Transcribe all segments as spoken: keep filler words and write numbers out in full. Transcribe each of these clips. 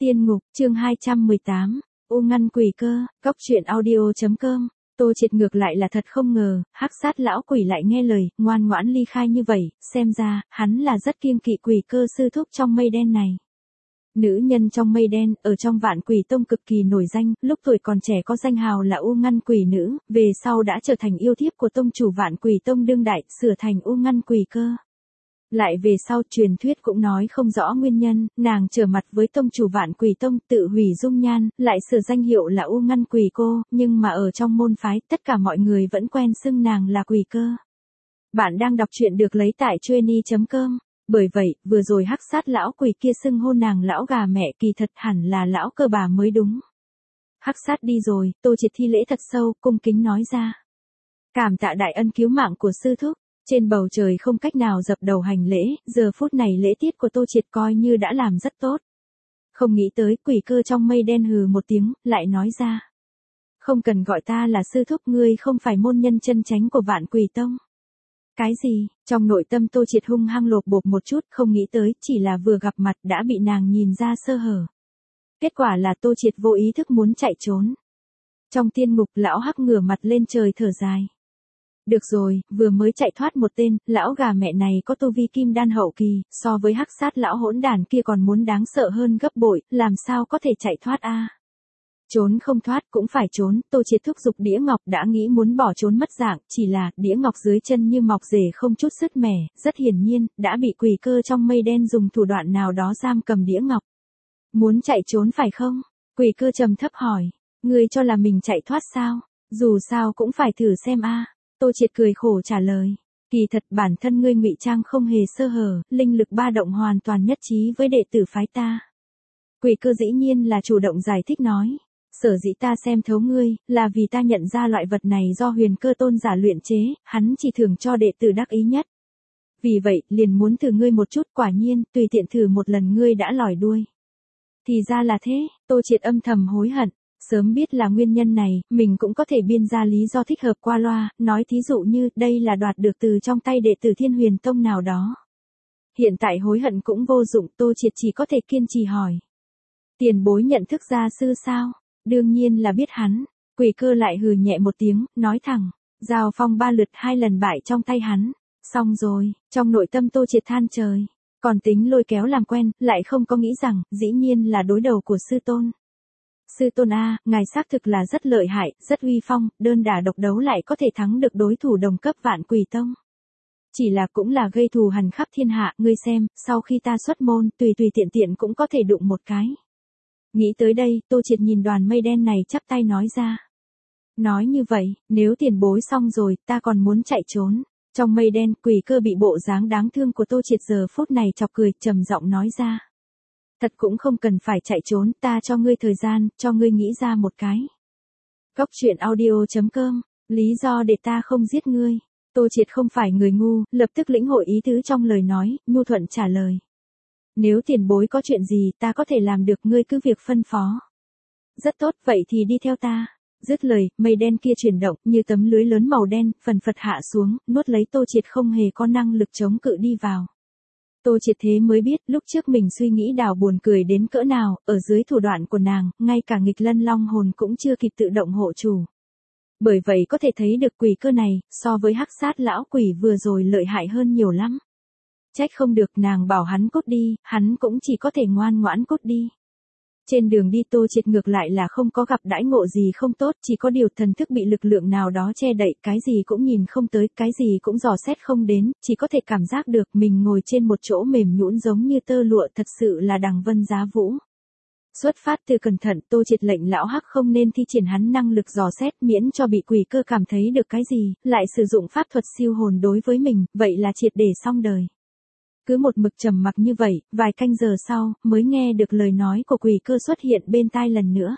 Tiên ngục, chương hai trăm mười tám, U ngăn quỷ cơ, góc truyện audio.com. Tô Triệt ngược lại là thật không ngờ, hắc sát lão quỷ lại nghe lời, ngoan ngoãn ly khai như vậy, xem ra, hắn là rất kiêng kỵ quỷ cơ sư thúc trong mây đen này. Nữ nhân trong mây đen, ở trong Vạn Quỷ Tông cực kỳ nổi danh, lúc tuổi còn trẻ có danh hào là U ngăn quỷ nữ, về sau đã trở thành yêu thiếp của tông chủ Vạn Quỷ Tông đương đại, sửa thành U ngăn quỷ cơ. Lại về sau truyền thuyết cũng nói không rõ nguyên nhân, nàng trở mặt với tông chủ Vạn Quỷ Tông tự hủy dung nhan, lại sửa danh hiệu là U ngăn quỷ cô, nhưng mà ở trong môn phái tất cả mọi người vẫn quen xưng nàng là quỷ cơ. Bạn đang đọc truyện được lấy tại chueny chấm com. Bởi vậy, vừa rồi hắc sát lão quỷ kia xưng hô nàng lão gà mẹ, kỳ thật hẳn là lão cơ bà mới đúng. Hắc sát đi rồi, Tô Triệt thi lễ thật sâu, cung kính nói ra. Cảm tạ đại ân cứu mạng của sư thúc. Trên bầu trời không cách nào dập đầu hành lễ, giờ phút này lễ tiết của Tô Triệt coi như đã làm rất tốt. Không nghĩ tới quỷ cơ trong mây đen hừ một tiếng, lại nói ra. Không cần gọi ta là sư thúc, ngươi không phải môn nhân chân chánh của Vạn Quỷ Tông. Cái gì? Trong nội tâm Tô Triệt hung hăng lột bột một chút, không nghĩ tới, chỉ là vừa gặp mặt đã bị nàng nhìn ra sơ hở. Kết quả là Tô Triệt vô ý thức muốn chạy trốn. Trong tiên ngục, lão hắc ngửa mặt lên trời thở dài. Được rồi, vừa mới chạy thoát một tên, lão gà mẹ này có tu vi kim đan hậu kỳ, so với hắc sát lão hỗn đàn kia còn muốn đáng sợ hơn gấp bội, làm sao có thể chạy thoát a? À? Trốn không thoát cũng phải trốn, Tô Triệt thúc giục đĩa ngọc đã nghĩ muốn bỏ trốn mất dạng, chỉ là đĩa ngọc dưới chân như mọc rể không chút sứt mẻ, rất hiển nhiên, đã bị quỷ cơ trong mây đen dùng thủ đoạn nào đó giam cầm đĩa ngọc. Muốn chạy trốn phải không? Quỷ cơ trầm thấp hỏi, ngươi cho là mình chạy thoát sao? Dù sao cũng phải thử xem a. À. Tô Triệt cười khổ trả lời, kỳ thật bản thân ngươi ngụy trang không hề sơ hở, linh lực ba động hoàn toàn nhất trí với đệ tử phái ta. Quỷ cơ dĩ nhiên là chủ động giải thích nói, sở dĩ ta xem thấu ngươi, là vì ta nhận ra loại vật này do Huyền Cơ tôn giả luyện chế, hắn chỉ thưởng cho đệ tử đắc ý nhất. Vì vậy, liền muốn thử ngươi một chút, quả nhiên, tùy tiện thử một lần ngươi đã lòi đuôi. Thì ra là thế, Tô Triệt âm thầm hối hận. Sớm biết là nguyên nhân này, mình cũng có thể biên ra lý do thích hợp qua loa, nói thí dụ như đây là đoạt được từ trong tay đệ tử Thiên Huyền Tông nào đó. Hiện tại hối hận cũng vô dụng, Tô Triệt chỉ có thể kiên trì hỏi. Tiền bối nhận thức gia sư sao? Đương nhiên là biết hắn. Quỷ cơ lại hừ nhẹ một tiếng, nói thẳng. Giao phong ba lượt hai lần bại trong tay hắn. Xong rồi, trong nội tâm Tô Triệt than trời. Còn tính lôi kéo làm quen, lại không có nghĩ rằng, dĩ nhiên là đối đầu của sư tôn. Sư tôn A, ngài xác thực là rất lợi hại, rất uy phong, đơn đả độc đấu lại có thể thắng được đối thủ đồng cấp Vạn Quỷ Tông. Chỉ là cũng là gây thù hằn khắp thiên hạ, ngươi xem, sau khi ta xuất môn, tùy tùy tiện tiện cũng có thể đụng một cái. Nghĩ tới đây, Tô Triệt nhìn đoàn mây đen này chắp tay nói ra. Nói như vậy, nếu tiền bối xong rồi, ta còn muốn chạy trốn. Trong mây đen, quỷ cơ bị bộ dáng đáng thương của Tô Triệt giờ phút này chọc cười, trầm giọng nói ra. Thật cũng không cần phải chạy trốn, ta cho ngươi thời gian, cho ngươi nghĩ ra một cái. Góc truyện audio.com, lý do để ta không giết ngươi. Tô Triệt không phải người ngu, lập tức lĩnh hội ý tứ trong lời nói, nhu thuận trả lời. Nếu tiền bối có chuyện gì ta có thể làm được, ngươi cứ việc phân phó. Rất tốt, vậy thì đi theo ta. Dứt lời, mây đen kia chuyển động, như tấm lưới lớn màu đen, phần phật hạ xuống, nuốt lấy Tô Triệt không hề có năng lực chống cự đi vào. Tô Triệt thế mới biết, lúc trước mình suy nghĩ đào buồn cười đến cỡ nào, ở dưới thủ đoạn của nàng, ngay cả nghịch lân long hồn cũng chưa kịp tự động hộ chủ. Bởi vậy có thể thấy được quỷ cơ này, so với hắc sát lão quỷ vừa rồi lợi hại hơn nhiều lắm. Trách không được nàng bảo hắn cút đi, hắn cũng chỉ có thể ngoan ngoãn cút đi. Trên đường đi Tô Triệt ngược lại là không có gặp đãi ngộ gì không tốt, chỉ có điều thần thức bị lực lượng nào đó che đậy, cái gì cũng nhìn không tới, cái gì cũng dò xét không đến, chỉ có thể cảm giác được mình ngồi trên một chỗ mềm nhũn giống như tơ lụa, thật sự là đằng vân giá vũ. Xuất phát từ cẩn thận, Tô Triệt lệnh lão hắc không nên thi triển hắn năng lực dò xét, miễn cho bị quỷ cơ cảm thấy được cái gì, lại sử dụng pháp thuật siêu hồn đối với mình, vậy là triệt để xong đời. Cứ một mực trầm mặc như vậy, vài canh giờ sau, mới nghe được lời nói của quỷ cơ xuất hiện bên tai lần nữa.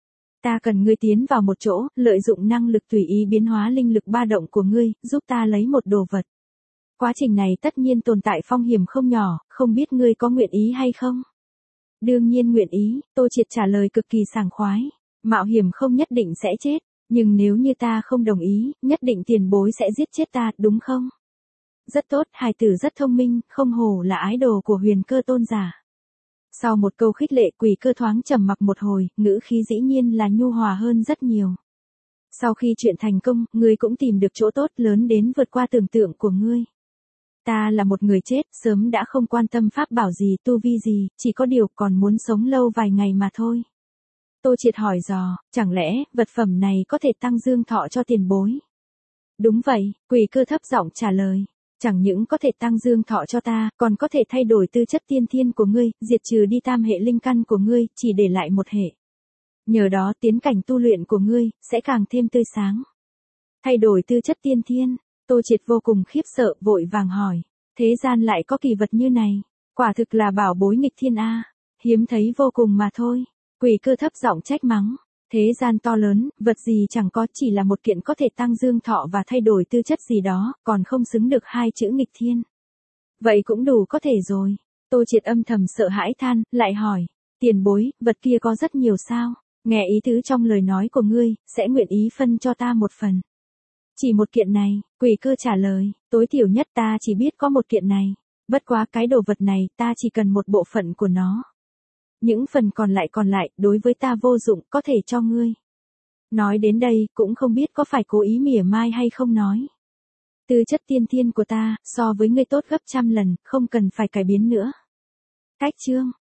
Ta cần ngươi tiến vào một chỗ, lợi dụng năng lực tùy ý biến hóa linh lực ba động của ngươi, giúp ta lấy một đồ vật. Quá trình này tất nhiên tồn tại phong hiểm không nhỏ, không biết ngươi có nguyện ý hay không? Đương nhiên nguyện ý, Tô Triệt trả lời cực kỳ sảng khoái. Mạo hiểm không nhất định sẽ chết, nhưng nếu như ta không đồng ý, nhất định tiền bối sẽ giết chết ta, đúng không? Rất tốt, hài tử rất thông minh, không hổ là ái đồ của Huyền Cơ tôn giả. Sau một câu khích lệ, Quỷ Cơ thoáng trầm mặc một hồi, ngữ khí dĩ nhiên là nhu hòa hơn rất nhiều. Sau khi chuyện thành công, ngươi cũng tìm được chỗ tốt lớn đến vượt qua tưởng tượng của ngươi. Ta là một người chết, sớm đã không quan tâm pháp bảo gì, tu vi gì, chỉ có điều còn muốn sống lâu vài ngày mà thôi. Tô Triệt hỏi dò, chẳng lẽ, vật phẩm này có thể tăng dương thọ cho tiền bối? Đúng vậy, Quỷ Cơ thấp giọng trả lời. Chẳng những có thể tăng dương thọ cho ta, còn có thể thay đổi tư chất tiên thiên của ngươi, diệt trừ đi tam hệ linh căn của ngươi, chỉ để lại một hệ. Nhờ đó tiến cảnh tu luyện của ngươi, sẽ càng thêm tươi sáng. Thay đổi tư chất tiên thiên, Tô Triệt vô cùng khiếp sợ, vội vàng hỏi. Thế gian lại có kỳ vật như này, quả thực là bảo bối nghịch thiên a, hiếm thấy vô cùng mà thôi. Quỷ Cơ thấp giọng trách mắng. Thế gian to lớn, vật gì chẳng có, chỉ là một kiện có thể tăng dương thọ và thay đổi tư chất gì đó, còn không xứng được hai chữ nghịch thiên. Vậy cũng đủ có thể rồi. Tô Triệt âm thầm sợ hãi than, lại hỏi. Tiền bối, vật kia có rất nhiều sao? Nghe ý tứ trong lời nói của ngươi, sẽ nguyện ý phân cho ta một phần. Chỉ một kiện này, Quỷ Cơ trả lời, tối thiểu nhất ta chỉ biết có một kiện này. Bất quá cái đồ vật này, ta chỉ cần một bộ phận của nó. Những phần còn lại còn lại, đối với ta vô dụng, có thể cho ngươi. Nói đến đây, cũng không biết có phải cố ý mỉa mai hay không nói. Tư chất tiên thiên của ta, so với ngươi tốt gấp trăm lần, không cần phải cải biến nữa. Cách chương